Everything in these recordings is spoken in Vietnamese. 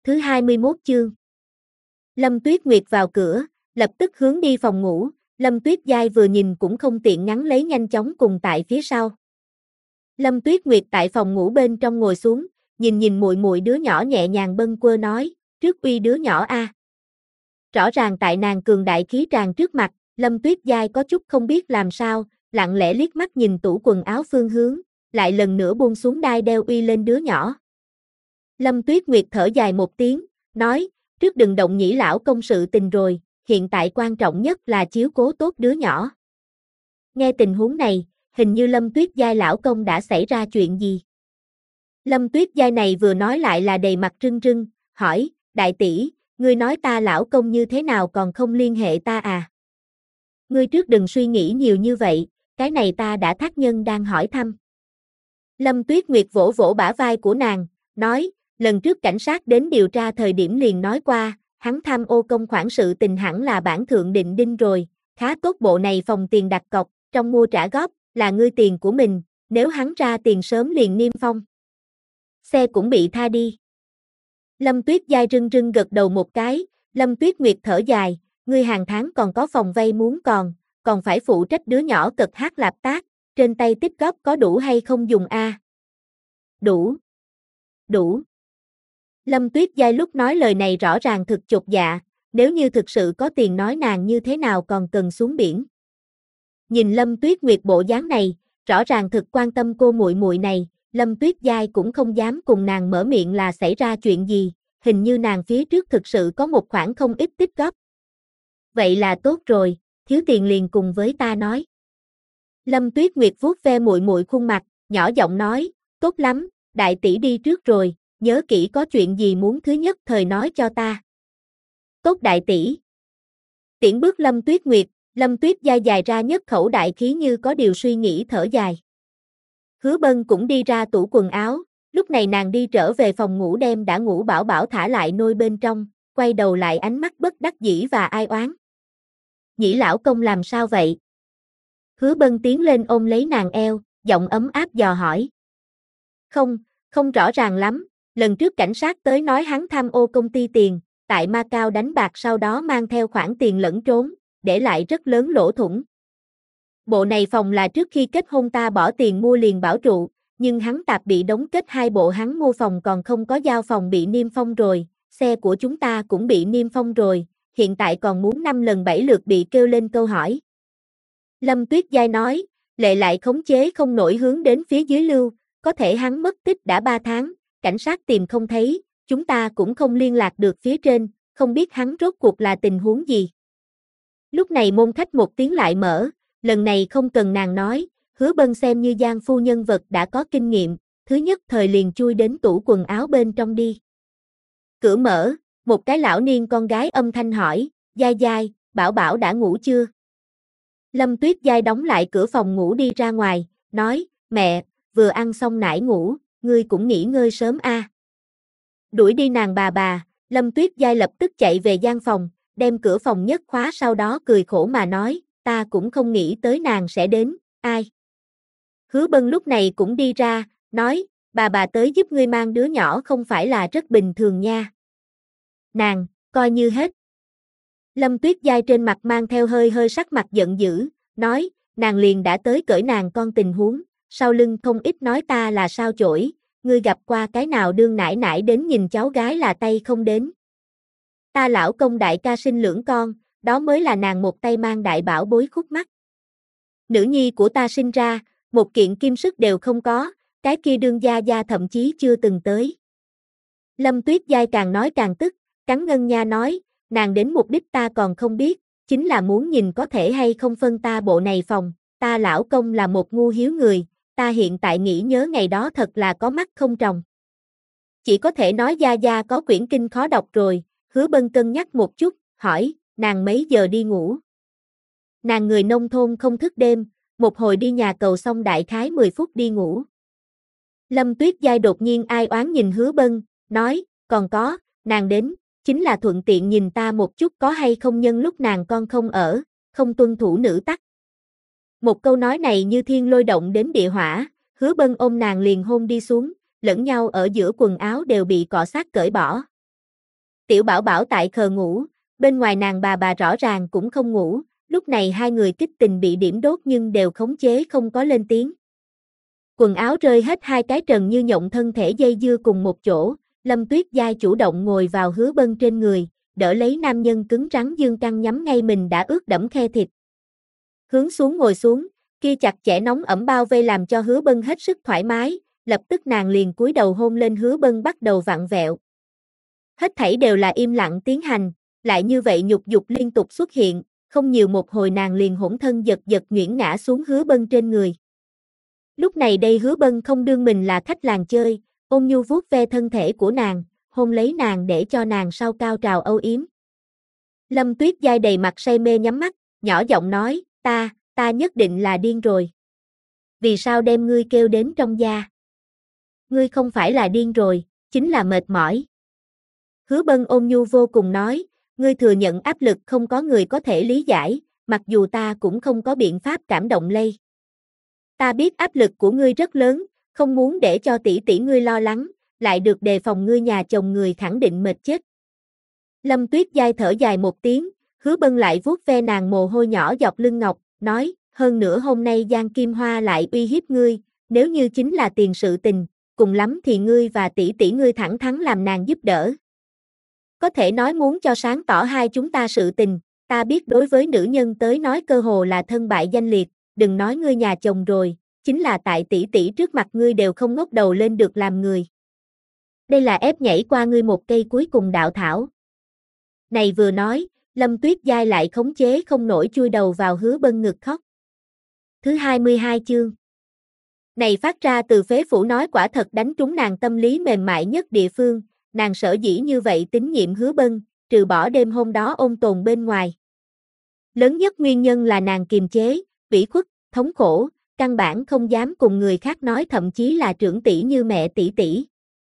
Thứ 21 chương. Lâm Tuyết Nguyệt vào cửa, lập tức hướng đi phòng ngủ, Lâm Tuyết Giai vừa nhìn cũng không tiện ngắn lấy nhanh chóng cùng tại phía sau. Lâm Tuyết Nguyệt tại phòng ngủ bên trong ngồi xuống, nhìn muội muội đứa nhỏ nhẹ nhàng bâng quơ nói, trước uy đứa nhỏ a. Rõ ràng tại nàng cường đại khí tràn trước mặt, Lâm Tuyết Giai có chút không biết làm sao, lặng lẽ liếc mắt nhìn tủ quần áo phương hướng, lại lần nữa buông xuống đai đeo uy lên đứa nhỏ. Lâm Tuyết Nguyệt thở dài một tiếng, nói, trước đừng động Nhĩ lão công sự tình rồi, hiện tại quan trọng nhất là chiếu cố tốt đứa nhỏ. Nghe tình huống này, hình như Lâm Tuyết Giai lão công đã xảy ra chuyện gì. Lâm Tuyết Giai này vừa nói lại là đầy mặt rưng rưng, hỏi, đại tỷ, ngươi nói ta lão công như thế nào còn không liên hệ ta à? Ngươi trước đừng suy nghĩ nhiều như vậy, cái này ta đã thác nhân đang hỏi thăm. Lâm Tuyết Nguyệt vỗ vỗ bả vai của nàng, nói, lần trước cảnh sát đến điều tra thời điểm liền nói qua, hắn tham ô công khoản sự tình hẳn là bản thượng định đinh rồi, khá tốt bộ này phòng tiền đặt cọc, trong mua trả góp, là ngươi tiền của mình, nếu hắn ra tiền sớm liền niêm phong. Xe cũng bị tha đi. Lâm Tuyết Giai rưng rưng gật đầu một cái, Lâm Tuyết Nguyệt thở dài, ngươi hàng tháng còn có phòng vay muốn còn phải phụ trách đứa nhỏ cực hát lạp tác, trên tay tích góp có đủ hay không dùng a? Đủ. Đủ. Lâm Tuyết Giai lúc nói lời này rõ ràng thực chột dạ, nếu như thực sự có tiền nói nàng như thế nào còn cần xuống biển. Nhìn Lâm Tuyết Nguyệt bộ dáng này, rõ ràng thực quan tâm cô muội muội này, Lâm Tuyết Giai cũng không dám cùng nàng mở miệng là xảy ra chuyện gì, hình như nàng phía trước thực sự có một khoản không ít tích góp. Vậy là tốt rồi, thiếu tiền liền cùng với ta nói. Lâm Tuyết Nguyệt vuốt ve muội muội khuôn mặt, nhỏ giọng nói, tốt lắm, đại tỷ đi trước rồi, nhớ kỹ có chuyện gì muốn thứ nhất thời nói cho ta. Tốt đại tỷ. Tiễn bước Lâm Tuyết Nguyệt, Lâm Tuyết Giai dài ra nhất khẩu đại khí như có điều suy nghĩ thở dài. Hứa Bân cũng đi ra tủ quần áo, lúc này nàng đi trở về phòng ngủ đem đã ngủ bảo bảo thả lại nôi bên trong, quay đầu lại ánh mắt bất đắc dĩ và ai oán. Nhĩ lão công làm sao vậy? Hứa Bân tiến lên ôm lấy nàng eo, giọng ấm áp dò hỏi. Không rõ ràng lắm, lần trước cảnh sát tới nói hắn tham ô công ty tiền, tại Macau đánh bạc sau đó mang theo khoản tiền lẫn trốn, để lại rất lớn lỗ thủng. Bộ này phòng là trước khi kết hôn ta bỏ tiền mua liền bảo trụ, nhưng hắn tạp bị đóng kết hai bộ hắn mua phòng còn không có giao phòng bị niêm phong rồi, xe của chúng ta cũng bị niêm phong rồi, hiện tại còn muốn 5 lần 7 lượt bị kêu lên câu hỏi. Lâm Tuyết Giai nói, lệ lại khống chế không nổi hướng đến phía dưới lưu, có thể hắn mất tích đã 3 tháng, cảnh sát tìm không thấy, chúng ta cũng không liên lạc được phía trên, không biết hắn rốt cuộc là tình huống gì. Lúc này môn khách một tiếng lại mở, lần này không cần nàng nói, Hứa Bân xem như Giang phu nhân vật đã có kinh nghiệm, thứ nhất thời liền chui đến tủ quần áo bên trong đi. Cửa mở, một cái lão niên con gái âm thanh hỏi, Giai Giai, Bảo Bảo đã ngủ chưa? Lâm Tuyết Giai đóng lại cửa phòng ngủ đi ra ngoài, nói, mẹ, vừa ăn xong nải ngủ, ngươi cũng nghỉ ngơi sớm a. Đuổi đi nàng bà, Lâm Tuyết Giai lập tức chạy về gian phòng, đem cửa phòng nhất khóa sau đó cười khổ mà nói, ta cũng không nghĩ tới nàng sẽ đến, ai. Hứa Bân lúc này cũng đi ra, nói, bà tới giúp ngươi mang đứa nhỏ không phải là rất bình thường nha. Nàng, coi như hết. Lâm Tuyết Giai trên mặt mang theo hơi sắc mặt giận dữ, nói, nàng liền đã tới cởi nàng con tình huống, sau lưng không ít nói ta là sao chổi, ngươi gặp qua cái nào đương nải nải đến nhìn cháu gái là tay không đến. Ta lão công đại ca sinh lưỡng con, đó mới là nàng một tay mang đại bảo bối khúc mắc. Nữ nhi của ta sinh ra, một kiện kim sức đều không có, cái kia đương gia thậm chí chưa từng tới. Lâm Tuyết Giai càng nói càng tức, cắn ngân nha nói, nàng đến mục đích ta còn không biết, chính là muốn nhìn có thể hay không phân ta bộ này phòng, ta lão công là một ngu hiếu người, ta hiện tại nghĩ nhớ ngày đó thật là có mắt không tròng. Chỉ có thể nói gia có quyển kinh khó đọc rồi, Hứa Bân cân nhắc một chút, hỏi, nàng mấy giờ đi ngủ? Nàng người nông thôn không thức đêm, một hồi đi nhà cầu xong đại khái 10 phút đi ngủ. Lâm Tuyết Giai đột nhiên ai oán nhìn Hứa Bân, nói, còn có, nàng đến, chính là thuận tiện nhìn ta một chút có hay không nhân lúc nàng con không ở, không tuân thủ nữ tắc. Một câu nói này như thiên lôi động đến địa hỏa, Hứa Bân ôm nàng liền hôn đi xuống, lẫn nhau ở giữa quần áo đều bị cọ sát cởi bỏ. Tiểu Bảo Bảo tại khờ ngủ, bên ngoài nàng bà rõ ràng cũng không ngủ, lúc này hai người kích tình bị điểm đốt nhưng đều khống chế không có lên tiếng. Quần áo rơi hết hai cái trần như nhộng thân thể dây dưa cùng một chỗ, Lâm Tuyết Giai chủ động ngồi vào Hứa Bân trên người, đỡ lấy nam nhân cứng rắn dương căng nhắm ngay mình đã ướt đẫm khe thịt. Hướng xuống ngồi xuống, kia chặt chẽ nóng ẩm bao vây làm cho Hứa Bân hết sức thoải mái, lập tức nàng liền cúi đầu hôn lên Hứa Bân bắt đầu vặn vẹo. Hết thảy đều là im lặng tiến hành, lại như vậy nhục dục liên tục xuất hiện, không nhiều một hồi nàng liền hỗn thân giật giật nhuyễn ngã xuống Hứa Bân trên người. Lúc này đây Hứa Bân không đương mình là khách làng chơi, ôn nhu vuốt ve thân thể của nàng, hôn lấy nàng để cho nàng sau cao trào âu yếm. Lâm Tuyết Giai đầy mặt say mê nhắm mắt, nhỏ giọng nói, ta nhất định là điên rồi. Vì sao đem ngươi kêu đến trong gia? Ngươi không phải là điên rồi, chính là mệt mỏi. Hứa Bân ôn nhu vô cùng nói, ngươi thừa nhận áp lực không có người có thể lý giải, mặc dù ta cũng không có biện pháp cảm động lây. Ta biết áp lực của ngươi rất lớn, không muốn để cho tỷ tỷ ngươi lo lắng, lại được đề phòng ngươi nhà chồng người khẳng định mệt chết. Lâm Tuyết Giai thở dài một tiếng, Hứa Bân lại vuốt ve nàng mồ hôi nhỏ dọc lưng ngọc, nói, hơn nữa hôm nay Giang Kim Hoa lại uy hiếp ngươi, nếu như chính là tiền sự tình, cùng lắm thì ngươi và tỷ tỷ ngươi thẳng thắn làm nàng giúp đỡ. Có thể nói muốn cho sáng tỏ hai chúng ta sự tình, ta biết đối với nữ nhân tới nói cơ hồ là thân bại danh liệt, đừng nói ngươi nhà chồng rồi, chính là tại tỷ tỷ trước mặt ngươi đều không ngóc đầu lên được làm người. Đây là ép nhảy qua ngươi một cây cuối cùng đạo thảo. Này vừa nói, Lâm Tuyết Giai lại khống chế không nổi chui đầu vào Hứa Bân ngực khóc. Thứ 22 chương. Này phát ra từ phế phủ nói quả thật đánh trúng nàng tâm lý mềm mại nhất địa phương, nàng sở dĩ như vậy tín nhiệm Hứa Bân, trừ bỏ đêm hôm đó ôn tồn bên ngoài. Lớn nhất nguyên nhân là nàng kiềm chế, ủy khuất, thống khổ, căn bản không dám cùng người khác nói thậm chí là trưởng tỷ như mẹ tỷ tỷ.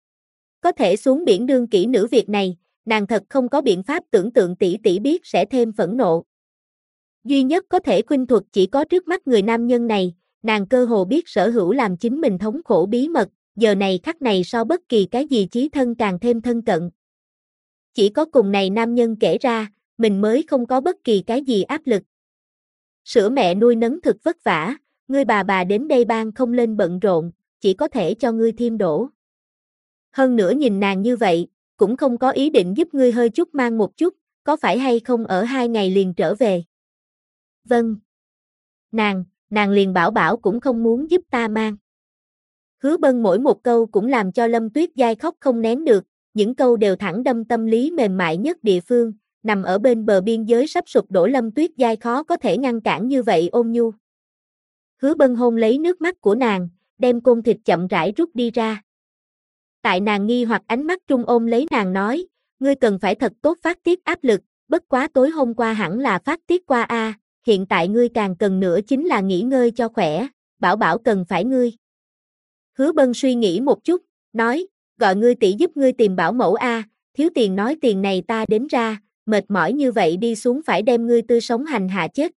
Có thể xuống biển đương kỹ nữ việc này, nàng thật không có biện pháp tưởng tượng tỷ tỷ biết sẽ thêm phẫn nộ. Duy nhất có thể khuynh thuật chỉ có trước mắt người nam nhân này, nàng cơ hồ biết sở hữu làm chính mình thống khổ bí mật, giờ này khắc này so bất kỳ cái gì chí thân càng thêm thân cận. Chỉ có cùng này nam nhân kể ra, mình mới không có bất kỳ cái gì áp lực. Sữa mẹ nuôi nấng thực vất vả, ngươi bà đến đây ban không lên bận rộn, chỉ có thể cho ngươi thêm đổ. Hơn nữa nhìn nàng như vậy, cũng không có ý định giúp ngươi hơi chút mang một chút, có phải hay không ở 2 ngày liền trở về? Vâng. Nàng liền bảo cũng không muốn giúp ta mang. Hứa Bân mỗi một câu cũng làm cho Lâm Tuyết Giai khóc không nén được, những câu đều thẳng đâm tâm lý mềm mại nhất địa phương, nằm ở bên bờ biên giới sắp sụp đổ Lâm Tuyết Giai khó có thể ngăn cản như vậy ôn nhu. Hứa Bân hôn lấy nước mắt của nàng, đem côn thịt chậm rãi rút đi ra. Tại nàng nghi hoặc ánh mắt trung ôm lấy nàng nói, ngươi cần phải thật tốt phát tiết áp lực, bất quá tối hôm qua hẳn là phát tiết qua a, hiện tại ngươi càng cần nữa chính là nghỉ ngơi cho khỏe, Bảo cần phải ngươi. Hứa Bân suy nghĩ một chút, nói, gọi ngươi tỷ giúp ngươi tìm bảo mẫu a, thiếu tiền nói tiền này ta đến ra, mệt mỏi như vậy đi xuống phải đem ngươi tươi sống hành hạ chết.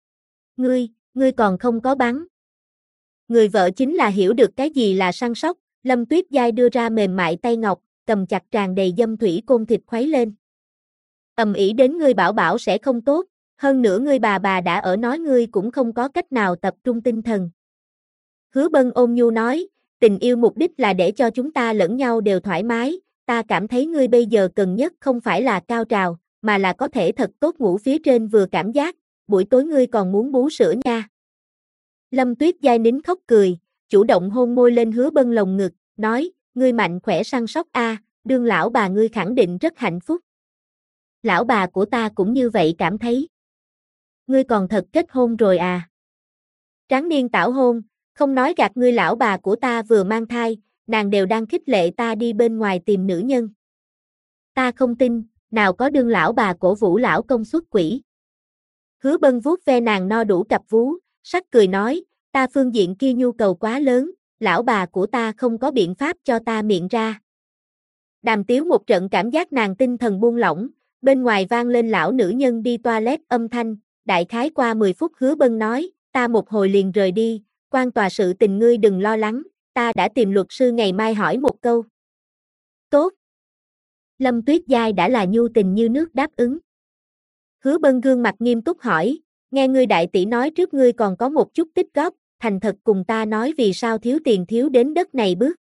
Ngươi còn không có bắn. Người vợ chính là hiểu được cái gì là săn sóc, Lâm Tuyết Giai đưa ra mềm mại tay ngọc, cầm chặt tràn đầy dâm thủy côn thịt khuấy lên. Ầm ĩ đến ngươi bảo sẽ không tốt, hơn nữa ngươi bà đã ở nói ngươi cũng không có cách nào tập trung tinh thần. Hứa Bân ôn nhu nói, tình yêu mục đích là để cho chúng ta lẫn nhau đều thoải mái, ta cảm thấy ngươi bây giờ cần nhất không phải là cao trào, mà là có thể thật tốt ngủ phía trên vừa cảm giác, buổi tối ngươi còn muốn bú sữa nha. Lâm Tuyết Giai nín khóc cười, chủ động hôn môi lên Hứa Bân lồng ngực, nói, ngươi mạnh khỏe săn sóc a, đương lão bà ngươi khẳng định rất hạnh phúc. Lão bà của ta cũng như vậy cảm thấy. Ngươi còn thật kết hôn rồi à? Tráng niên tảo hôn, không nói gạt ngươi lão bà của ta vừa mang thai, nàng đều đang khích lệ ta đi bên ngoài tìm nữ nhân. Ta không tin, nào có đương lão bà cổ vũ lão công xuất quỷ. Hứa Bân vuốt ve nàng no đủ cặp vú, sắc cười nói, ta phương diện kia nhu cầu quá lớn, lão bà của ta không có biện pháp cho ta miệng ra. Đàm tiếu một trận cảm giác nàng tinh thần buông lỏng, bên ngoài vang lên lão nữ nhân đi toilet âm thanh, đại khái qua 10 phút Hứa Bân nói, ta một hồi liền rời đi, quan tòa sự tình ngươi đừng lo lắng, ta đã tìm luật sư ngày mai hỏi một câu. Tốt. Lâm Tuyết Giai đã là nhu tình như nước đáp ứng. Hứa Bân gương mặt nghiêm túc hỏi, nghe ngươi đại tỷ nói trước ngươi còn có một chút tích góp, thành thật cùng ta nói vì sao thiếu tiền thiếu đến đất này bước.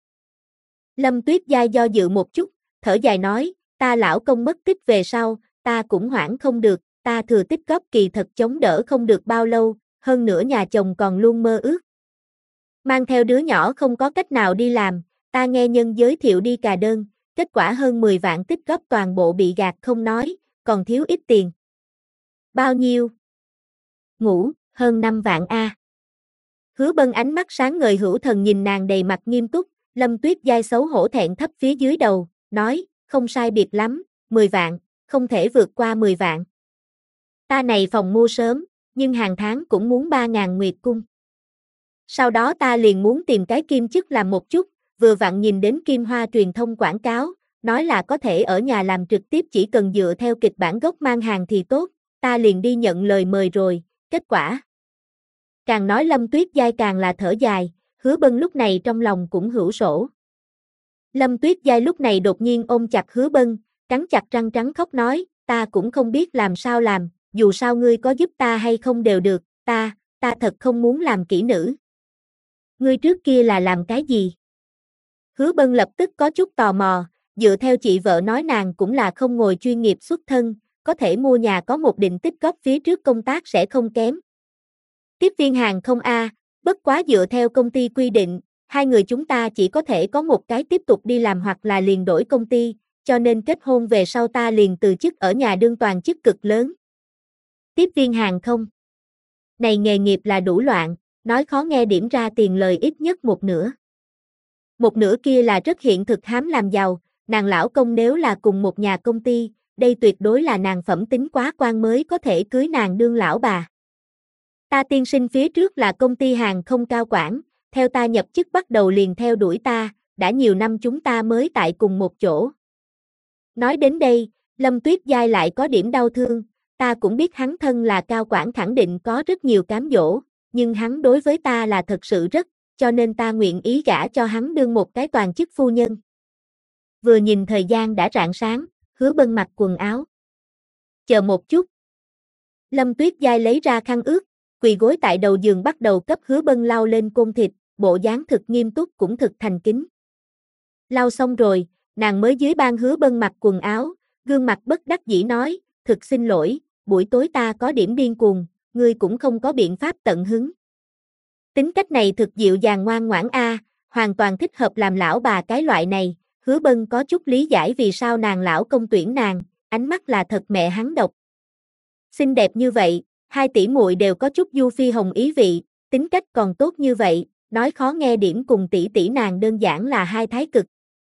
Lâm Tuyết Giai do dự một chút, thở dài nói, ta lão công mất tích về sau, ta cũng hoảng không được, ta thừa tích góp kỳ thật chống đỡ không được bao lâu, hơn nữa nhà chồng còn luôn mơ ước. Mang theo đứa nhỏ không có cách nào đi làm, ta nghe nhân giới thiệu đi cà đơn, kết quả hơn 10 vạn tích góp toàn bộ bị gạt không nói, còn thiếu ít tiền. Bao nhiêu? Ngủ, hơn 5 vạn a. Hứa Bân ánh mắt sáng ngời hữu thần nhìn nàng đầy mặt nghiêm túc, Lâm Tuyết Giai xấu hổ thẹn thấp phía dưới đầu, nói, không sai biệt lắm, 10 vạn, không thể vượt qua 10 vạn. Ta này phòng mua sớm, nhưng hàng tháng cũng muốn 3.000 nguyệt cung. Sau đó ta liền muốn tìm cái kim chức làm một chút, vừa vặn nhìn đến Kim Hoa truyền thông quảng cáo, nói là có thể ở nhà làm trực tiếp chỉ cần dựa theo kịch bản gốc mang hàng thì tốt, ta liền đi nhận lời mời rồi, kết quả. Càng nói Lâm Tuyết Giai càng là thở dài, Hứa Bân lúc này trong lòng cũng hữu sổ. Lâm Tuyết Giai lúc này đột nhiên ôm chặt Hứa Bân, cắn chặt răng trắng khóc nói, ta cũng không biết làm sao làm, dù sao ngươi có giúp ta hay không đều được, ta thật không muốn làm kỹ nữ. Ngươi trước kia là làm cái gì? Hứa Bân lập tức có chút tò mò, dựa theo chị vợ nói nàng cũng là không ngồi chuyên nghiệp xuất thân, có thể mua nhà có một định tích góp phía trước công tác sẽ không kém. Tiếp viên hàng không a, bất quá dựa theo công ty quy định, hai người chúng ta chỉ có thể có một cái tiếp tục đi làm hoặc là liền đổi công ty, cho nên kết hôn về sau ta liền từ chức ở nhà đương toàn chức cực lớn. Tiếp viên hàng không. Này nghề nghiệp là đủ loạn, nói khó nghe điểm ra tiền lời ít nhất một nửa. Một nửa kia là rất hiện thực hám làm giàu, nàng lão công nếu là cùng một nhà công ty, đây tuyệt đối là nàng phẩm tính quá quan mới có thể cưới nàng đương lão bà. Ta tiên sinh phía trước là công ty hàng không cao quản, theo ta nhập chức bắt đầu liền theo đuổi ta, đã nhiều năm chúng ta mới tại cùng một chỗ. Nói đến đây, Lâm Tuyết Giai lại có điểm đau thương, ta cũng biết hắn thân là cao quản khẳng định có rất nhiều cám dỗ, nhưng hắn đối với ta là thật sự rất, cho nên ta nguyện ý gả cho hắn đương một cái toàn chức phu nhân. Vừa nhìn thời gian đã rạng sáng, Hứa Bân mặc quần áo. Chờ một chút. Lâm Tuyết Giai lấy ra khăn ướt, quỳ gối tại đầu giường bắt đầu cấp Hứa Bân lau lên côn thịt, bộ dáng thực nghiêm túc cũng thực thành kính. Lau xong rồi, nàng mới dưới ban Hứa Bân mặc quần áo, gương mặt bất đắc dĩ nói, thực xin lỗi, buổi tối ta có điểm điên cuồng, ngươi cũng không có biện pháp tận hứng. Tính cách này thực dịu dàng ngoan ngoãn a, hoàn toàn thích hợp làm lão bà cái loại này, Hứa Bân có chút lý giải vì sao nàng lão công tuyển nàng, ánh mắt là thật mẹ hắn độc. Xinh đẹp như vậy, hai tỷ muội đều có chút du phi hồng ý vị, tính cách còn tốt như vậy, nói khó nghe điểm cùng tỷ tỷ nàng đơn giản là hai thái cực.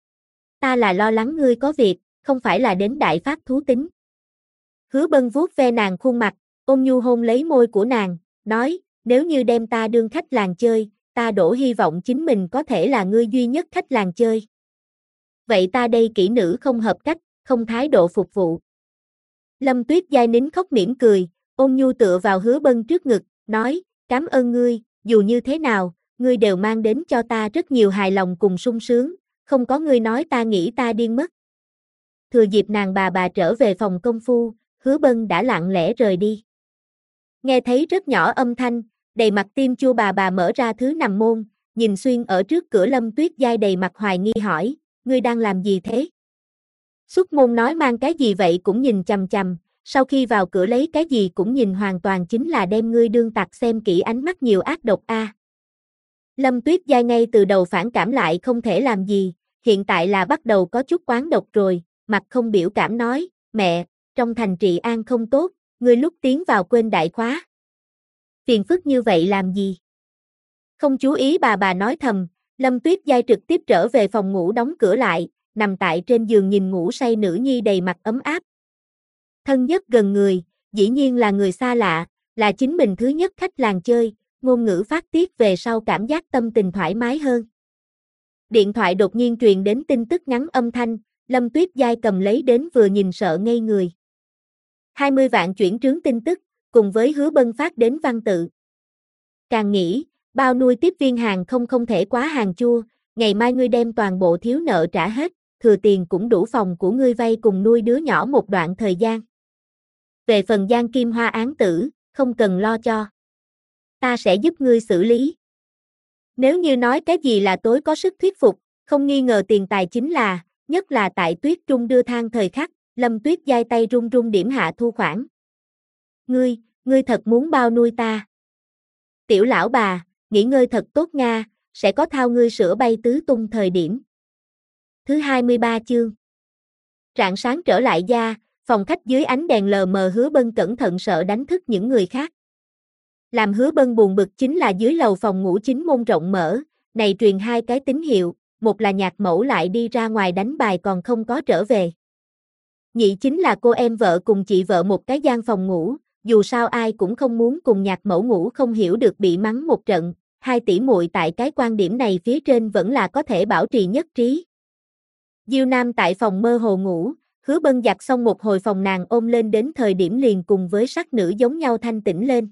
Ta là lo lắng ngươi có việc, không phải là đến đại phát thú tính. Hứa Bân vuốt ve nàng khuôn mặt, ôm nhu hôn lấy môi của nàng, nói, nếu như đem ta đương khách làng chơi, ta đổ hy vọng chính mình có thể là ngươi duy nhất khách làng chơi. Vậy ta đây kỹ nữ không hợp cách, không thái độ phục vụ. Lâm Tuyết Giai nín khóc mỉm cười, ôm nhu tựa vào Hứa Bân trước ngực, nói, cảm ơn ngươi, dù như thế nào, ngươi đều mang đến cho ta rất nhiều hài lòng cùng sung sướng, không có ngươi nói ta nghĩ ta điên mất. Thừa dịp nàng bà trở về phòng công phu, Hứa Bân đã lặng lẽ rời đi. Nghe thấy rất nhỏ âm thanh, đầy mặt tim chua bà mở ra thứ nằm môn, nhìn xuyên ở trước cửa Lâm Tuyết Giai đầy mặt hoài nghi hỏi, ngươi đang làm gì thế? Xuất môn nói mang cái gì vậy cũng nhìn chằm chằm, sau khi vào cửa lấy cái gì cũng nhìn hoàn toàn chính là đem ngươi đương tặc xem kỹ ánh mắt nhiều ác độc a. Lâm Tuyết Giai ngay từ đầu phản cảm lại không thể làm gì, hiện tại là bắt đầu có chút oán độc rồi, mặt không biểu cảm nói, mẹ, trong thành trị an không tốt, ngươi lúc tiến vào quên đại khóa. Phiền phức như vậy làm gì? Không chú ý bà nói thầm, Lâm Tuyết Giai trực tiếp trở về phòng ngủ đóng cửa lại, nằm tại trên giường nhìn ngủ say nữ nhi đầy mặt ấm áp. Thân nhất gần người, dĩ nhiên là người xa lạ, là chính mình thứ nhất khách làng chơi, ngôn ngữ phát tiết về sau cảm giác tâm tình thoải mái hơn. Điện thoại đột nhiên truyền đến tin tức ngắn âm thanh, Lâm Tuyết Giai cầm lấy đến vừa nhìn sợ ngây người. 20 vạn chuyển trướng tin tức, cùng với Hứa Bân phát đến văn tự. Càng nghĩ, bao nuôi tiếp viên hàng không thể quá hàng chua, ngày mai ngươi đem toàn bộ thiếu nợ trả hết, thừa tiền cũng đủ phòng của ngươi vay cùng nuôi đứa nhỏ một đoạn thời gian. Về phần Giang Kim Hoa án tử, không cần lo cho. Ta sẽ giúp ngươi xử lý. Nếu như nói cái gì là tối có sức thuyết phục, không nghi ngờ tiền tài chính là, nhất là tại Tuyết Trung đưa than thời khắc, Lâm Tuyết giai tay run run điểm hạ thu khoản. Ngươi thật muốn bao nuôi ta. Tiểu lão bà, nghỉ ngơi thật tốt Nga, sẽ có thao ngươi sữa bay tứ tung thời điểm. Thứ 23 chương. Rạng sáng trở lại gia, phòng khách dưới ánh đèn lờ mờ Hứa Bân cẩn thận sợ đánh thức những người khác. Làm Hứa Bân buồn bực chính là dưới lầu phòng ngủ chính môn rộng mở, này truyền hai cái tín hiệu, một là Nhạc Mẫu lại đi ra ngoài đánh bài còn không có trở về. Nhị chính là cô em vợ cùng chị vợ một cái gian phòng ngủ, dù sao ai cũng không muốn cùng Nhạc Mẫu ngủ không hiểu được bị mắng một trận, hai tỷ muội tại cái quan điểm này phía trên vẫn là có thể bảo trì nhất trí. Diêu Nam tại phòng mơ hồ ngủ, Hứa Bân giặt xong một hồi phòng nàng ôm lên đến thời điểm liền cùng với sắc nữ giống nhau thanh tĩnh lên.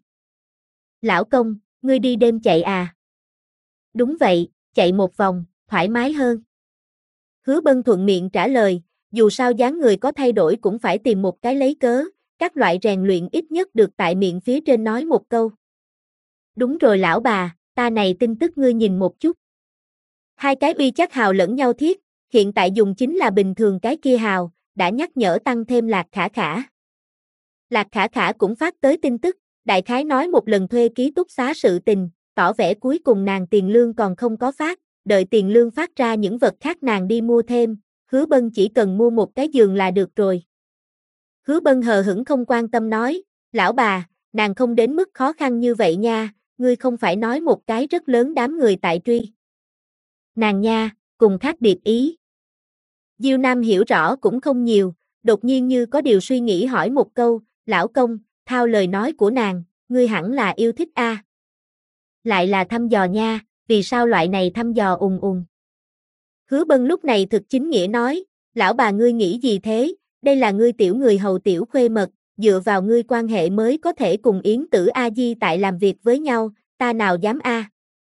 Lão công, ngươi đi đêm chạy à? Đúng vậy, chạy một vòng, thoải mái hơn. Hứa Bân thuận miệng trả lời, dù sao dáng người có thay đổi cũng phải tìm một cái lấy cớ, các loại rèn luyện ít nhất được tại miệng phía trên nói một câu. Đúng rồi lão bà, ta này tin tức ngươi nhìn một chút. Hai cái uy chắc hào lẫn nhau thiết, hiện tại dùng chính là bình thường cái kia hào, đã nhắc nhở tăng thêm Lạc Khả Khả. Lạc Khả Khả cũng phát tới tin tức, đại khái nói một lần thuê ký túc xá sự tình, tỏ vẻ cuối cùng nàng tiền lương còn không có phát, đợi tiền lương phát ra những vật khác nàng đi mua thêm, Hứa Bân chỉ cần mua một cái giường là được rồi. Hứa Bân hờ hững không quan tâm nói, lão bà, nàng không đến mức khó khăn như vậy nha, ngươi không phải nói một cái rất lớn đám người tại truy. Nàng nha, cùng khác biệt ý. Diêu Nam hiểu rõ cũng không nhiều, đột nhiên như có điều suy nghĩ hỏi một câu, lão công, thao lời nói của nàng, ngươi hẳn là yêu thích a. Lại là thăm dò nha, vì sao loại này thăm dò ùn ùn. Hứa Bân lúc này thực chính nghĩa nói, lão bà ngươi nghĩ gì thế, đây là ngươi tiểu người hầu tiểu khuê mật, dựa vào ngươi quan hệ mới có thể cùng Yến Tử A Di tại làm việc với nhau, ta nào dám a.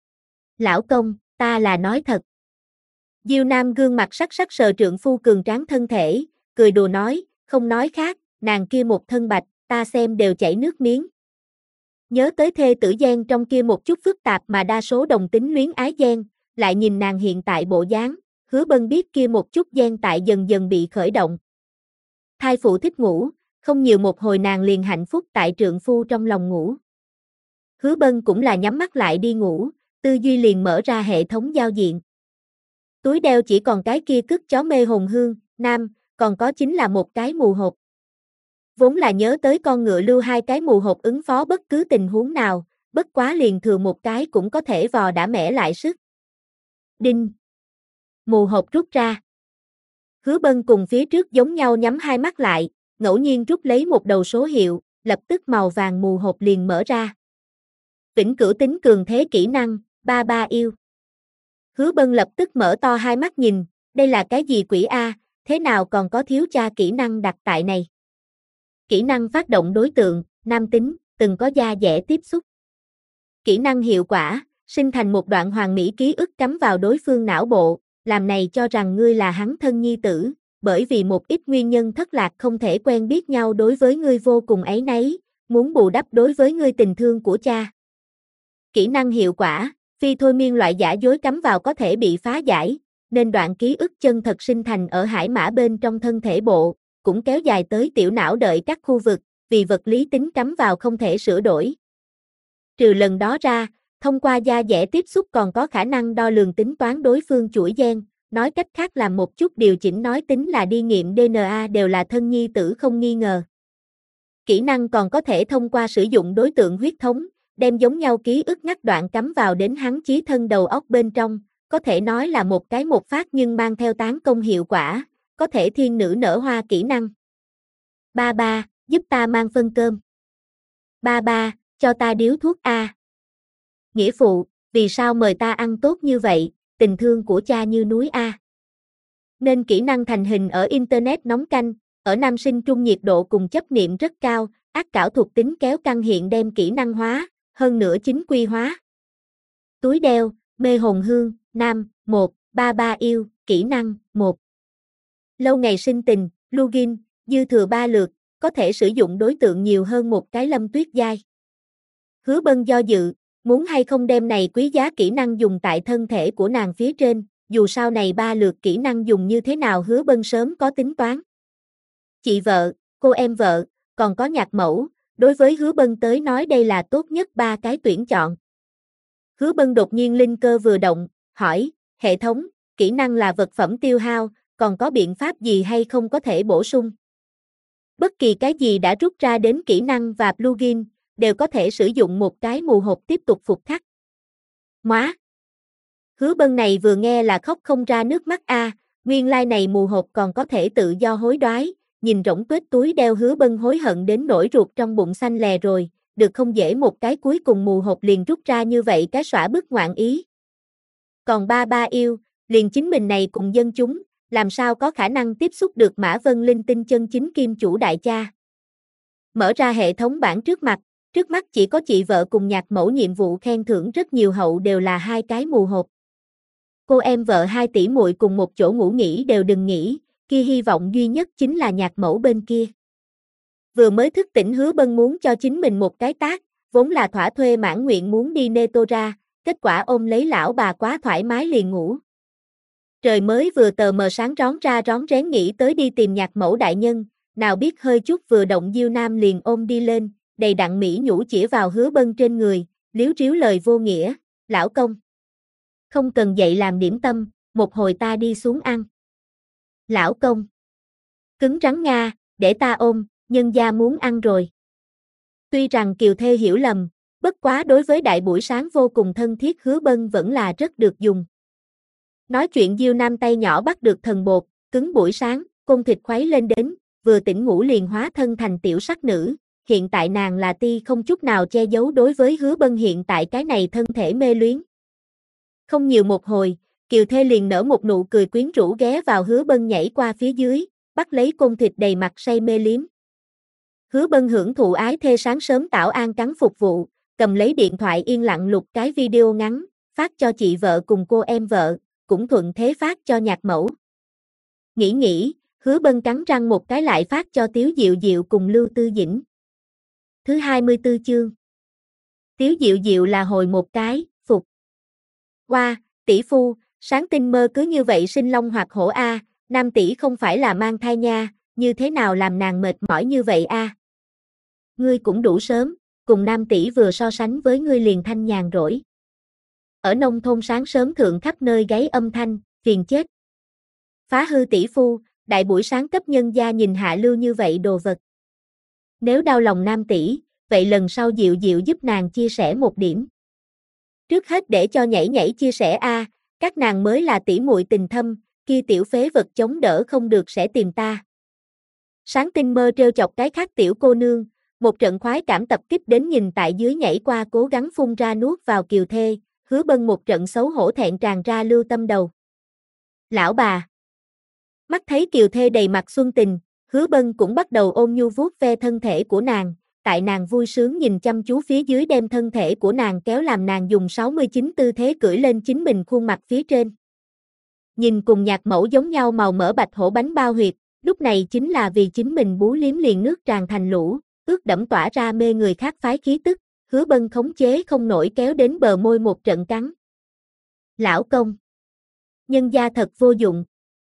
Lão công, ta là nói thật. Diêu Nam gương mặt sắc sắc sờ trượng phu cường tráng thân thể, cười đùa nói, không nói khác, nàng kia một thân bạch, ta xem đều chảy nước miếng. Nhớ tới thê tử Giang trong kia một chút phức tạp mà đa số đồng tính luyến ái Giang, lại nhìn nàng hiện tại bộ dáng, Hứa Bân biết kia một chút Giang tại dần dần bị khởi động. Thai phụ thích ngủ, không nhiều một hồi nàng liền hạnh phúc tại trượng phu trong lòng ngủ. Hứa Bân cũng là nhắm mắt lại đi ngủ, tư duy liền mở ra hệ thống giao diện. Túi đeo chỉ còn cái kia cứt chó mê hồn hương, nam, còn có chính là một cái mù hộp. Vốn là nhớ tới con ngựa lưu hai cái mù hộp ứng phó bất cứ tình huống nào, bất quá liền thừa một cái cũng có thể vò đã mẻ lại sức. Đinh. Mù hộp rút ra. Hứa Bân cùng phía trước giống nhau nhắm hai mắt lại, ngẫu nhiên rút lấy một đầu số hiệu, lập tức màu vàng mù hộp liền mở ra. Vĩnh cửu tính cường thế kỹ năng, 33 yêu. Hứa Bân lập tức mở to hai mắt nhìn, đây là cái gì quỷ a, thế nào còn có thiếu cha kỹ năng đặt tại này. Kỹ năng phát động đối tượng, nam tính, từng có da dẻ tiếp xúc. Kỹ năng hiệu quả, sinh thành một đoạn hoàn mỹ ký ức cắm vào đối phương não bộ, làm này cho rằng ngươi là hắn thân nhi tử, bởi vì một ít nguyên nhân thất lạc không thể quen biết nhau đối với ngươi vô cùng áy náy, muốn bù đắp đối với ngươi tình thương của cha. Kỹ năng hiệu quả, phi thôi miên loại giả dối cắm vào có thể bị phá giải, nên đoạn ký ức chân thật sinh thành ở hải mã bên trong thân thể bộ, cũng kéo dài tới tiểu não đợi các khu vực, vì vật lý tính cắm vào không thể sửa đổi. Trừ lần đó ra, thông qua da dẻ tiếp xúc còn có khả năng đo lường tính toán đối phương chuỗi gen, nói cách khác làm một chút điều chỉnh nói tính là đi nghiệm DNA đều là thân nhi tử không nghi ngờ. Kỹ năng còn có thể thông qua sử dụng đối tượng huyết thống, đem giống nhau ký ức ngắt đoạn cắm vào đến hắn chí thân đầu óc bên trong, có thể nói là một cái một phát nhưng mang theo tán công hiệu quả, có thể thiên nữ nở hoa kỹ năng. Ba ba, giúp ta mang phân cơm. Ba ba, cho ta điếu thuốc a. Nghĩa phụ, vì sao mời ta ăn tốt như vậy, tình thương của cha như núi a. Nên kỹ năng thành hình ở Internet nóng canh, ở nam sinh trung nhiệt độ cùng chấp niệm rất cao, ác cảo thuộc tính kéo căng hiện đem kỹ năng hóa, hơn nữa chính quy hóa. Túi đeo, mê hồn hương, nam, 1, 33 yêu, kỹ năng, 1. Lâu ngày sinh tình, plugin, dư thừa 3 lượt, có thể sử dụng đối tượng nhiều hơn một cái Lâm Tuyết giai. Hứa Bân do dự, muốn hay không đem này quý giá kỹ năng dùng tại thân thể của nàng phía trên, dù sau này 3 lượt kỹ năng dùng như thế nào Hứa Bân sớm có tính toán. Chị vợ, cô em vợ, còn có nhạc mẫu, đối với Hứa Bân tới nói đây là tốt nhất 3 cái tuyển chọn. Hứa Bân đột nhiên linh cơ vừa động, hỏi, hệ thống, kỹ năng là vật phẩm tiêu hao, còn có biện pháp gì hay không có thể bổ sung? Bất kỳ cái gì đã rút ra đến kỹ năng và plugin, đều có thể sử dụng một cái mù hộp tiếp tục phục khắc. Móa! Hứa Bân này vừa nghe là khóc không ra nước mắt a, nguyên lai này mù hộp còn có thể tự do hối đoái, nhìn rỗng tuếch túi đeo Hứa Bân hối hận đến nỗi ruột trong bụng xanh lè rồi, được không dễ một cái cuối cùng mù hộp liền rút ra như vậy cái xõa bức ngoạn ý. Còn ba yêu, liền chính mình này cùng dân chúng, làm sao có khả năng tiếp xúc được Mã Vân Linh tinh chân chính kim chủ đại cha. Mở ra hệ thống bảng trước mắt chỉ có chị vợ cùng nhạc mẫu nhiệm vụ khen thưởng rất nhiều hậu đều là 2 cái mù hộp. Cô em vợ 2 tỷ muội cùng một chỗ ngủ nghỉ đều đừng nghỉ, kia hy vọng duy nhất chính là nhạc mẫu bên kia. Vừa mới thức tỉnh Hứa Bân muốn cho chính mình một cái tát, vốn là thỏa thuê mãn nguyện muốn đi Netora, kết quả ôm lấy lão bà quá thoải mái liền ngủ. Trời mới vừa tờ mờ sáng rón ra rón rén nghĩ tới đi tìm nhạc mẫu đại nhân, nào biết hơi chút vừa động Diêu Nam liền ôm đi lên, đầy đặn mỹ nhũ chĩa vào Hứa Bân trên người, liếu riếu lời vô nghĩa, lão công. Không cần dậy làm điểm tâm, một hồi ta đi xuống ăn. Lão công. Cứng rắn Nga, để ta ôm, nhân gia muốn ăn rồi. Tuy rằng Kiều Thê hiểu lầm, bất quá đối với đại buổi sáng vô cùng thân thiết Hứa Bân vẫn là rất được dùng. Nói chuyện Diêu Nam tay nhỏ bắt được thần bột, cứng buổi sáng, côn thịt khuấy lên đến, vừa tỉnh ngủ liền hóa thân thành tiểu sắc nữ, hiện tại nàng là ti không chút nào che giấu đối với Hứa Bân hiện tại cái này thân thể mê luyến. Không nhiều một hồi, Kiều Thê liền nở một nụ cười quyến rũ ghé vào Hứa Bân nhảy qua phía dưới, bắt lấy côn thịt đầy mặt say mê liếm. Hứa Bân hưởng thụ ái thê sáng sớm tảo an cắn phục vụ, cầm lấy điện thoại yên lặng lục cái video ngắn, phát cho chị vợ cùng cô em vợ, cũng thuận thế phát cho nhạc mẫu. Nghĩ, Hứa Bân cắn răng một cái lại phát cho Tiếu Diệu Diệu cùng Lưu Tư Dĩnh. Thứ 24 chương. Tiếu Diệu Diệu là hồi một cái, phục. Wow, tỷ phu, sáng tinh mơ cứ như vậy sinh long hoặc hổ a, Nam tỷ không phải là mang thai nha, như thế nào làm nàng mệt mỏi như vậy a? Ngươi cũng đủ sớm, cùng Nam tỷ vừa so sánh với ngươi liền thanh nhàn rỗi. Ở nông thôn sáng sớm thượng khắp nơi gáy âm thanh, phiền chết. Phá hư tỷ phu, đại buổi sáng cấp nhân gia nhìn hạ lưu như vậy đồ vật. Nếu đau lòng Nam tỷ, vậy lần sau Diệu Diệu giúp nàng chia sẻ một điểm. Trước hết để cho nhảy chia sẻ a, các nàng mới là tỷ muội tình thâm, kia tiểu phế vật chống đỡ không được sẽ tìm ta. Sáng tinh mơ trêu chọc cái khác tiểu cô nương, một trận khoái cảm tập kích đến nhìn tại dưới nhảy qua cố gắng phun ra nuốt vào Kiều Thê, Hứa Bân một trận xấu hổ thẹn tràn ra lưu tâm đầu. Lão bà. Mắt thấy Kiều Thê đầy mặt xuân tình, Hứa Bân cũng bắt đầu ôm nhu vuốt ve thân thể của nàng, tại nàng vui sướng nhìn chăm chú phía dưới đem thân thể của nàng kéo làm nàng dùng 69 tư thế cưỡi lên chính mình khuôn mặt phía trên. Nhìn cùng nhạc mẫu giống nhau màu mỡ bạch hổ bánh bao huyệt, lúc này chính là vì chính mình bú liếm liền nước tràn thành lũ, ướt đẫm tỏa ra mê người khác phái khí tức, Hứa Bân khống chế không nổi kéo đến bờ môi một trận cắn. Lão công. Nhân gia thật vô dụng.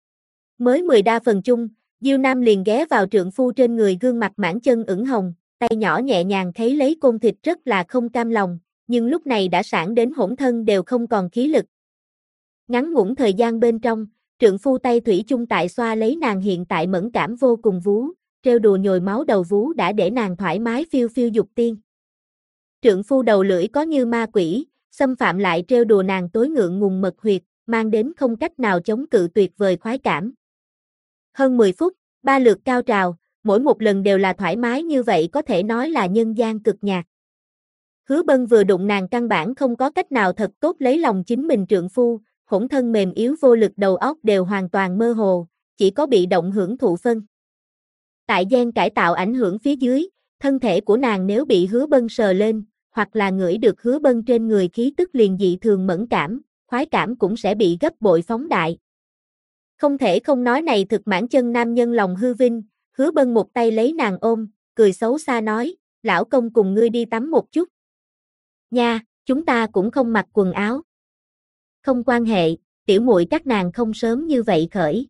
Mới 10 đa phần chung, Diêu Nam liền ghé vào trượng phu trên người gương mặt mãn chân ửng hồng, tay nhỏ nhẹ nhàng thấy lấy côn thịt rất là không cam lòng, nhưng lúc này đã sản đến hỗn thân đều không còn khí lực. Ngắn ngủn thời gian bên trong, trượng phu tay thủy chung tại xoa lấy nàng hiện tại mẫn cảm vô cùng vú, trêu đùa nhồi máu đầu vú đã để nàng thoải mái phiêu phiêu dục tiên. Trượng phu đầu lưỡi có như ma quỷ, xâm phạm lại trêu đùa nàng tối ngượng ngùng mật huyệt, mang đến không cách nào chống cự tuyệt vời khoái cảm. Hơn 10 phút, 3 lượt cao trào, mỗi một lần đều là thoải mái như vậy có thể nói là nhân gian cực nhạc. Hứa Bân vừa đụng nàng căn bản không có cách nào thật tốt lấy lòng chính mình trượng phu, hỗn thân mềm yếu vô lực đầu óc đều hoàn toàn mơ hồ, chỉ có bị động hưởng thụ phân. Tại gen cải tạo ảnh hưởng phía dưới, thân thể của nàng nếu bị Hứa Bân sờ lên, hoặc là ngửi được Hứa Bân trên người khí tức liền dị thường mẫn cảm, khoái cảm cũng sẽ bị gấp bội phóng đại. Không thể không nói này thực mãn chân nam nhân lòng hư vinh, Hứa Bân một tay lấy nàng ôm, cười xấu xa nói, lão công cùng ngươi đi tắm một chút. Nha, chúng ta cũng không mặc quần áo. Không quan hệ, tiểu muội các nàng không sớm như vậy khởi.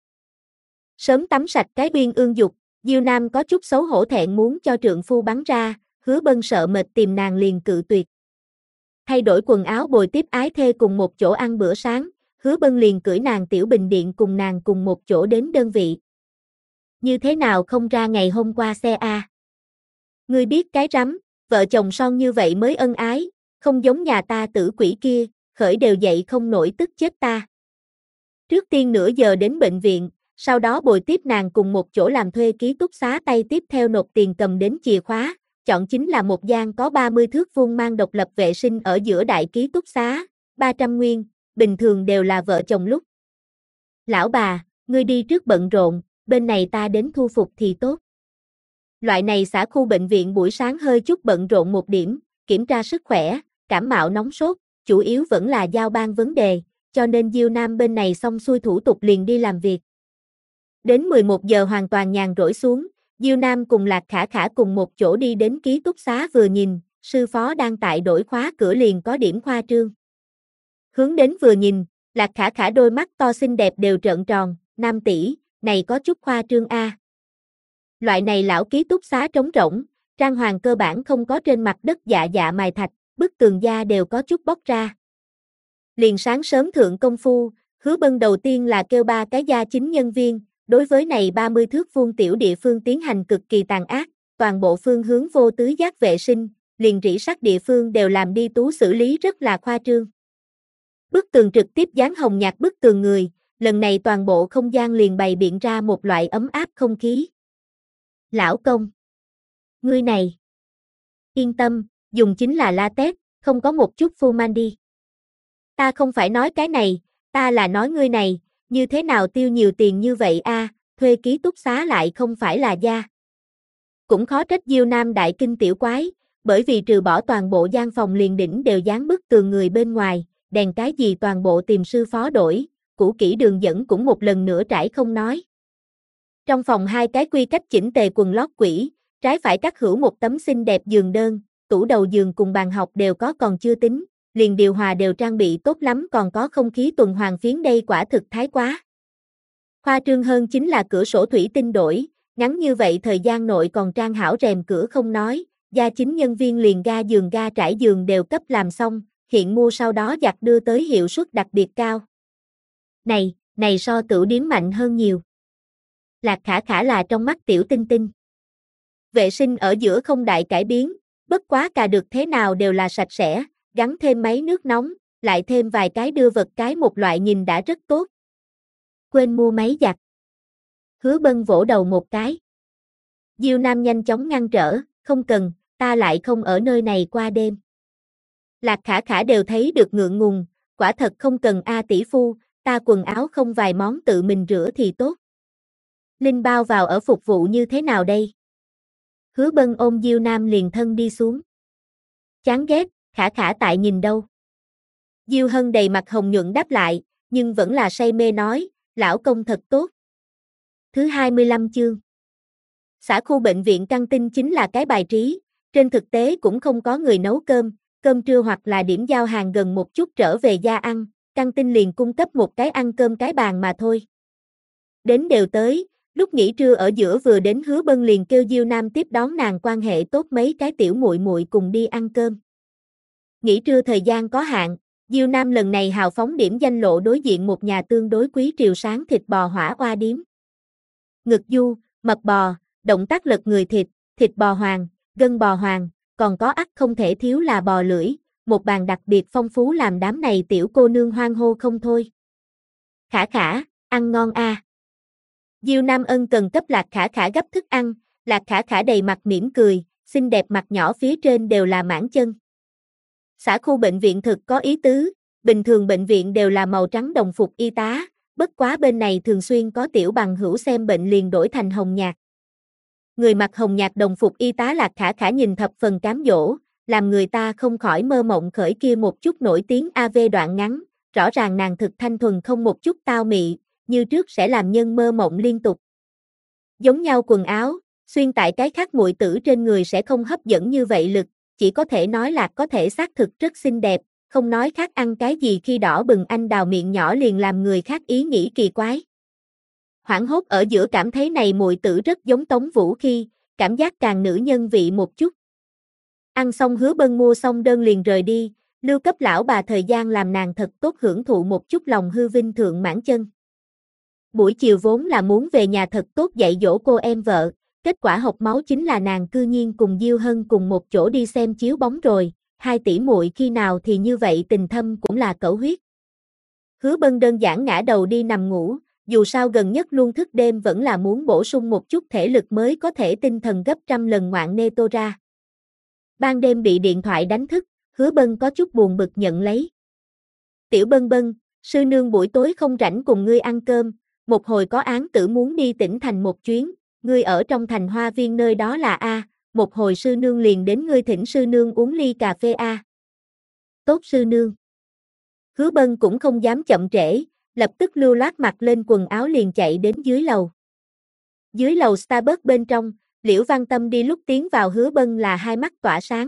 Sớm tắm sạch cái biên ương dục, Diêu Nam có chút xấu hổ thẹn muốn cho trượng phu bắn ra, Hứa Bân sợ mệt tìm nàng liền cự tuyệt. Thay đổi quần áo bồi tiếp ái thê cùng một chỗ ăn bữa sáng, Hứa Bân liền cưỡi nàng tiểu bình điện cùng nàng cùng một chỗ đến đơn vị. Như thế nào không ra ngày hôm qua xe a? Ngươi biết cái rắm, vợ chồng son như vậy mới ân ái, không giống nhà ta tử quỷ kia, khởi đều dậy không nổi tức chết ta. Trước tiên nửa giờ đến bệnh viện, sau đó bồi tiếp nàng cùng một chỗ làm thuê ký túc xá tay tiếp theo nộp tiền cầm đến chìa khóa, chọn chính là một gian có 30 thước vuông mang độc lập vệ sinh ở giữa đại ký túc xá, 300 nguyên, bình thường đều là vợ chồng lúc. Lão bà, ngươi đi trước bận rộn, bên này ta đến thu phục thì tốt. Loại này xã khu bệnh viện buổi sáng hơi chút bận rộn một điểm, kiểm tra sức khỏe, cảm mạo nóng sốt, chủ yếu vẫn là giao ban vấn đề, cho nên Diêu Nam bên này xong xuôi thủ tục liền đi làm việc. Đến 11 giờ hoàn toàn nhàn rỗi xuống, Diêu Nam cùng Lạc Khả Khả cùng một chỗ đi đến ký túc xá vừa nhìn, sư phó đang tại đổi khóa cửa liền có điểm khoa trương. Hướng đến vừa nhìn, Lạc Khả Khả đôi mắt to xinh đẹp đều trợn tròn, Nam tỷ, này có chút khoa trương a. Loại này lão ký túc xá trống rỗng, trang hoàng cơ bản không có trên mặt đất dạ mài thạch, bức tường da đều có chút bóc ra. Liền sáng sớm thượng công phu, Hứa Bân đầu tiên là kêu 3 cái gia chính nhân viên, đối với này 30 thước vuông tiểu địa phương tiến hành cực kỳ tàn ác, toàn bộ phương hướng vô tứ giác vệ sinh, liền rỉ sắt địa phương đều làm đi tú xử lý rất là khoa trương. Bức tường trực tiếp dán hồng nhạt bức tường người, lần này toàn bộ không gian liền bày biện ra một loại ấm áp không khí. Lão công, ngươi này, yên tâm, dùng chính là latex, không có một chút phô man đi. Ta không phải nói cái này, ta là nói ngươi này, như thế nào tiêu nhiều tiền như vậy a, thuê ký túc xá lại không phải là gia. Cũng khó trách Diêu Nam đại kinh tiểu quái, bởi vì trừ bỏ toàn bộ gian phòng liền đỉnh đều dán bức tường người bên ngoài, đèn cái gì toàn bộ tìm sư phó đổi, cũ kỹ đường dẫn cũng một lần nữa trải không nói. Trong phòng 2 cái quy cách chỉnh tề quần lót quỷ, trái phải cắt hữu một tấm xinh đẹp giường đơn, tủ đầu giường cùng bàn học đều có còn chưa tính, liền điều hòa đều trang bị tốt lắm còn có không khí tuần hoàn phiến đây quả thực thái quá. Khoa trương hơn chính là cửa sổ thủy tinh đổi, ngắn như vậy thời gian nội còn trang hảo rèm cửa không nói, gia chính nhân viên liền ga trải giường đều cấp làm xong, hiện mua sau đó giặt đưa tới hiệu suất đặc biệt cao. Này so tửu điếm mạnh hơn nhiều. Lạc Khả Khả là trong mắt tiểu tinh tinh. Vệ sinh ở giữa không đại cải biến, bất quá cà được thế nào đều là sạch sẽ, gắn thêm máy nước nóng, lại thêm vài cái đưa vật cái một loại nhìn đã rất tốt. Quên mua máy giặt. Hứa Bân vỗ đầu một cái. Diêu Nam nhanh chóng ngăn trở, không cần, ta lại không ở nơi này qua đêm. Lạc Khả Khả đều thấy được ngượng ngùng, quả thật không cần a tỷ phu, ta quần áo không vài món tự mình rửa thì tốt. Linh bao vào ở phục vụ như thế nào đây? Hứa Bân ôm Diêu Nam liền thân đi xuống. Chán ghét, Khả Khả tại nhìn đâu? Diêu Hân đầy mặt hồng nhuận đáp lại, nhưng vẫn là say mê nói, lão công thật tốt. Thứ 25 chương. Xã khu bệnh viện căng tin chính là cái bài trí, trên thực tế cũng không có người nấu cơm trưa hoặc là điểm giao hàng gần một chút trở về gia ăn, căng tin liền cung cấp một cái ăn cơm cái bàn mà thôi. Đến đều tới, lúc nghỉ trưa ở giữa vừa đến Hứa Bân liền kêu Diêu Nam tiếp đón nàng quan hệ tốt mấy cái tiểu muội muội cùng đi ăn cơm. Nghỉ trưa thời gian có hạn, Diêu Nam lần này hào phóng điểm danh lộ đối diện một nhà tương đối quý triều sáng thịt bò hỏa oa điếm. Ngực du, mật bò, động tác lật người thịt bò hoàng, gân bò hoàng, còn có ắt không thể thiếu là bò lưỡi, một bàn đặc biệt phong phú làm đám này tiểu cô nương hoan hô không thôi. Khả Khả, ăn ngon a. Diêu Nam ân cần cấp Lạc Khả Khả gấp thức ăn, Lạc Khả Khả đầy mặt mỉm cười, xinh đẹp mặt nhỏ phía trên đều là mảng chân. Xã khu bệnh viện thực có ý tứ, bình thường bệnh viện đều là màu trắng đồng phục y tá, bất quá bên này thường xuyên có tiểu bằng hữu xem bệnh liền đổi thành hồng nhạt. Người mặc hồng nhạt đồng phục y tá Lạc Khả Khả nhìn thập phần cám dỗ, làm người ta không khỏi mơ mộng khởi kia một chút nổi tiếng AV đoạn ngắn, rõ ràng nàng thực thanh thuần không một chút tao mị, như trước sẽ làm nhân mơ mộng liên tục. Giống nhau quần áo, xuyên tại cái khác muội tử trên người sẽ không hấp dẫn như vậy lực, chỉ có thể nói là có thể xác thực rất xinh đẹp, không nói khác ăn cái gì khi đỏ bừng anh đào miệng nhỏ liền làm người khác ý nghĩ kỳ quái. Hoảng hốt ở giữa cảm thấy này muội tử rất giống Tống Vũ khi, cảm giác càng nữ nhân vị một chút. Ăn xong Hứa Bân mua xong đơn liền rời đi, lưu cấp lão bà thời gian làm nàng thật tốt hưởng thụ một chút lòng hư vinh thượng mãn chân. Buổi chiều vốn là muốn về nhà thật tốt dạy dỗ cô em vợ, kết quả hộc máu chính là nàng cư nhiên cùng Diêu Hân cùng một chỗ đi xem chiếu bóng rồi, hai tỷ muội khi nào thì như vậy tình thâm cũng là cẩu huyết. Hứa Bân đơn giản ngã đầu đi nằm ngủ, dù sao gần nhất luôn thức đêm vẫn là muốn bổ sung một chút thể lực mới có thể tinh thần gấp trăm lần ngoạn nê tô ra. Ban đêm bị điện thoại đánh thức, Hứa Bân có chút buồn bực nhận lấy. Tiểu Bân Bân, sư nương buổi tối không rảnh cùng ngươi ăn cơm, một hồi có án tử muốn đi tỉnh thành một chuyến, ngươi ở trong thành hoa viên nơi đó là A, một hồi sư nương liền đến ngươi thỉnh sư nương uống ly cà phê A. Tốt sư nương. Hứa Bân cũng không dám chậm trễ, lập tức lưu loát mặc lên quần áo liền chạy đến dưới lầu. Dưới lầu Starbucks bên trong, Liễu Văn Tâm đi lúc tiến vào Hứa Bân là hai mắt tỏa sáng.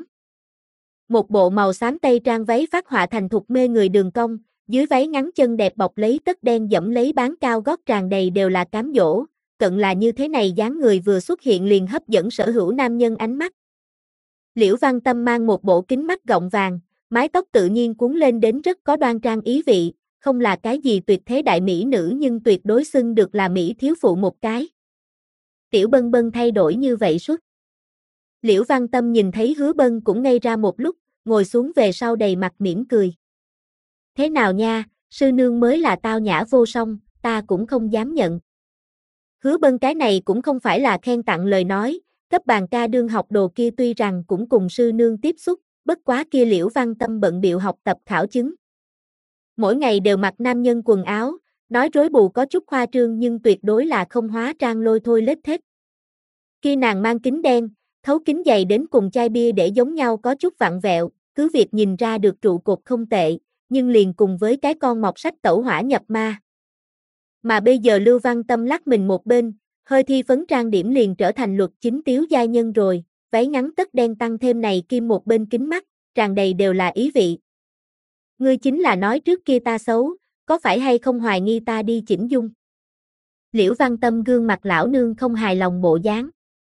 Một bộ màu xám tây trang váy phát họa thành thục mê người đường cong, dưới váy ngắn chân đẹp bọc lấy tất đen dẫm lấy bán cao gót tràn đầy đều là cám dỗ, cận là như thế này dáng người vừa xuất hiện liền hấp dẫn sở hữu nam nhân ánh mắt. Liễu Văn Tâm mang một bộ kính mắt gọng vàng, mái tóc tự nhiên cuốn lên đến rất có đoan trang ý vị, không là cái gì tuyệt thế đại mỹ nữ nhưng tuyệt đối xưng được là mỹ thiếu phụ một cái. Tiểu Bân Bân thay đổi như vậy suốt. Liễu Văn Tâm nhìn thấy Hứa Bân cũng ngây ra một lúc, ngồi xuống về sau đầy mặt mỉm cười. Thế nào nha, sư nương mới là tao nhã vô song, ta cũng không dám nhận. Hứa Bân cái này cũng không phải là khen tặng lời nói, cấp bàn ca đương học đồ kia tuy rằng cũng cùng sư nương tiếp xúc, bất quá kia Liễu Văn Tâm bận bịu học tập khảo chứng. Mỗi ngày đều mặc nam nhân quần áo, nói rối bù có chút khoa trương nhưng tuyệt đối là không hóa trang lôi thôi lết thết. Khi nàng mang kính đen, thấu kính dày đến cùng chai bia để giống nhau có chút vặn vẹo, cứ việc nhìn ra được trụ cột không tệ, nhưng liền cùng với cái con mọt sách tẩu hỏa nhập ma. Mà bây giờ Lưu Văn Tâm lắc mình một bên, hơi thi phấn trang điểm liền trở thành luật chính tiếu giai nhân rồi, váy ngắn tất đen tăng thêm này kim một bên kính mắt, tràn đầy đều là ý vị. Ngươi chính là nói trước kia ta xấu, có phải hay không hoài nghi ta đi chỉnh dung? Liễu Văn Tâm gương mặt lão nương không hài lòng bộ dáng.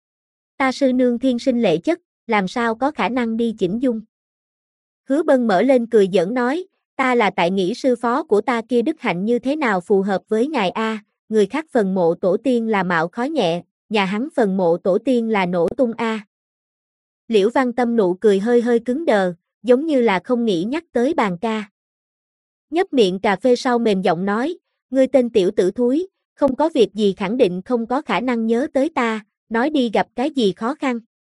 Ta sư nương thiên sinh lệ chất, làm sao có khả năng đi chỉnh dung? Hứa Bân mở lên cười giỡn nói, ta là tại nghĩ sư phó của ta kia đức hạnh như thế nào phù hợp với ngài A, người khác phần mộ tổ tiên là mạo khói nhẹ, nhà hắn phần mộ tổ tiên là nổ tung A. Liễu Văn Tâm nụ cười hơi hơi cứng đờ, giống như là không nghĩ nhắc tới bàn ca. Nhấp miệng cà phê sau mềm giọng nói, ngươi tên tiểu tử thúi, không có việc gì khẳng định không có khả năng nhớ tới ta, nói đi gặp cái gì khó khăn.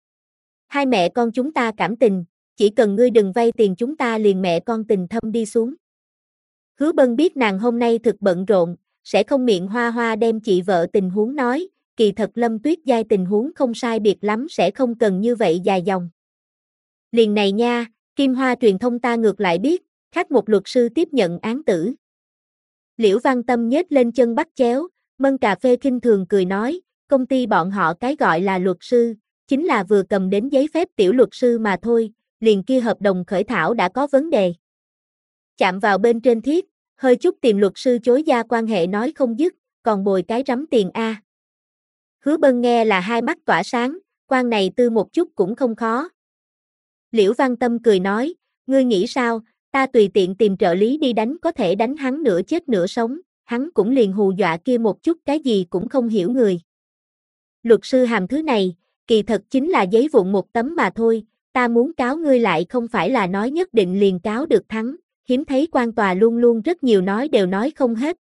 Hai mẹ con chúng ta cảm tình, chỉ cần ngươi đừng vay tiền chúng ta liền mẹ con tình thâm đi xuống. Hứa Bân biết nàng hôm nay thực bận rộn, sẽ không miệng hoa hoa đem chị vợ tình huống nói, kỳ thật Lâm Tuyết Giai tình huống không sai biệt lắm sẽ không cần như vậy dài dòng. Liền này nha, Kim Hoa truyền thông ta ngược lại biết, khác một luật sư tiếp nhận án tử. Liễu Văn Tâm nhếch lên chân bắt chéo, mân cà phê khinh thường cười nói, công ty bọn họ cái gọi là luật sư, chính là vừa cầm đến giấy phép tiểu luật sư mà thôi, liền kia hợp đồng khởi thảo đã có vấn đề. Chạm vào bên trên thiết, hơi chút tìm luật sư chối gia quan hệ nói không dứt, còn bồi cái rắm tiền A. Hứa Bân nghe là hai mắt tỏa sáng, quan này tư một chút cũng không khó. Liễu Văn Tâm cười nói, ngươi nghĩ sao, ta tùy tiện tìm trợ lý đi đánh có thể đánh hắn nửa chết nửa sống, hắn cũng liền hù dọa kia một chút cái gì cũng không hiểu người. Luật sư hàm thứ này, kỳ thật chính là giấy vụn một tấm mà thôi, ta muốn cáo ngươi lại không phải là nói nhất định liền cáo được thắng, hiếm thấy quan tòa luôn luôn rất nhiều nói đều nói không hết.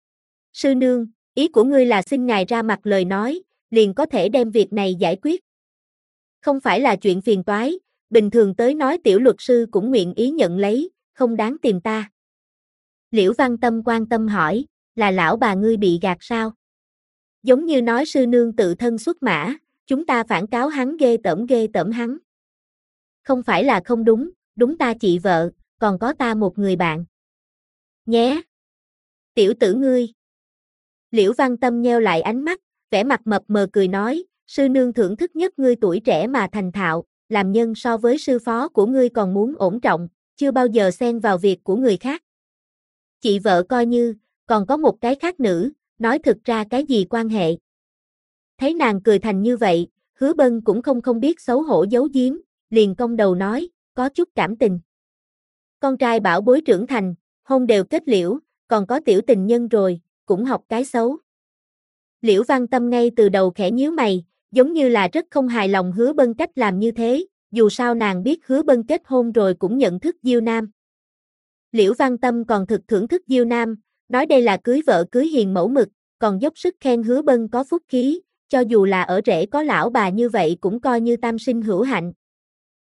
Sư nương, ý của ngươi là xin ngài ra mặt lời nói, liền có thể đem việc này giải quyết. Không phải là chuyện phiền toái, bình thường tới nói tiểu luật sư cũng nguyện ý nhận lấy, không đáng tìm ta. Liễu Văn Tâm quan tâm hỏi, là lão bà ngươi bị gạt sao? Giống như nói sư nương tự thân xuất mã, chúng ta phản cáo hắn ghê tởm hắn. Không phải là không đúng, đúng ta chị vợ, còn có ta một người bạn. Nhé. Tiểu tử ngươi. Liễu Văn Tâm nheo lại ánh mắt, vẻ mặt mập mờ cười nói, sư nương thưởng thức nhất ngươi tuổi trẻ mà thành thạo, làm nhân so với sư phó của ngươi còn muốn ổn trọng, chưa bao giờ xen vào việc của người khác. Chị vợ coi như, còn có một cái khác nữ, nói thực ra cái gì quan hệ. Thấy nàng cười thành như vậy, Hứa Bân cũng không biết xấu hổ giấu giếm, liền cong đầu nói, có chút cảm tình. Con trai bảo bối trưởng thành, hôn đều kết liễu, còn có tiểu tình nhân rồi, cũng học cái xấu. Liễu Văn Tâm ngay từ đầu khẽ nhíu mày, giống như là rất không hài lòng Hứa Bân cách làm như thế, dù sao nàng biết Hứa Bân kết hôn rồi cũng nhận thức Diêu Nam. Liễu Văn Tâm còn thực thưởng thức Diêu Nam, nói đây là cưới vợ cưới hiền mẫu mực, còn dốc sức khen Hứa Bân có phúc khí, cho dù là ở rể có lão bà như vậy cũng coi như tam sinh hữu hạnh.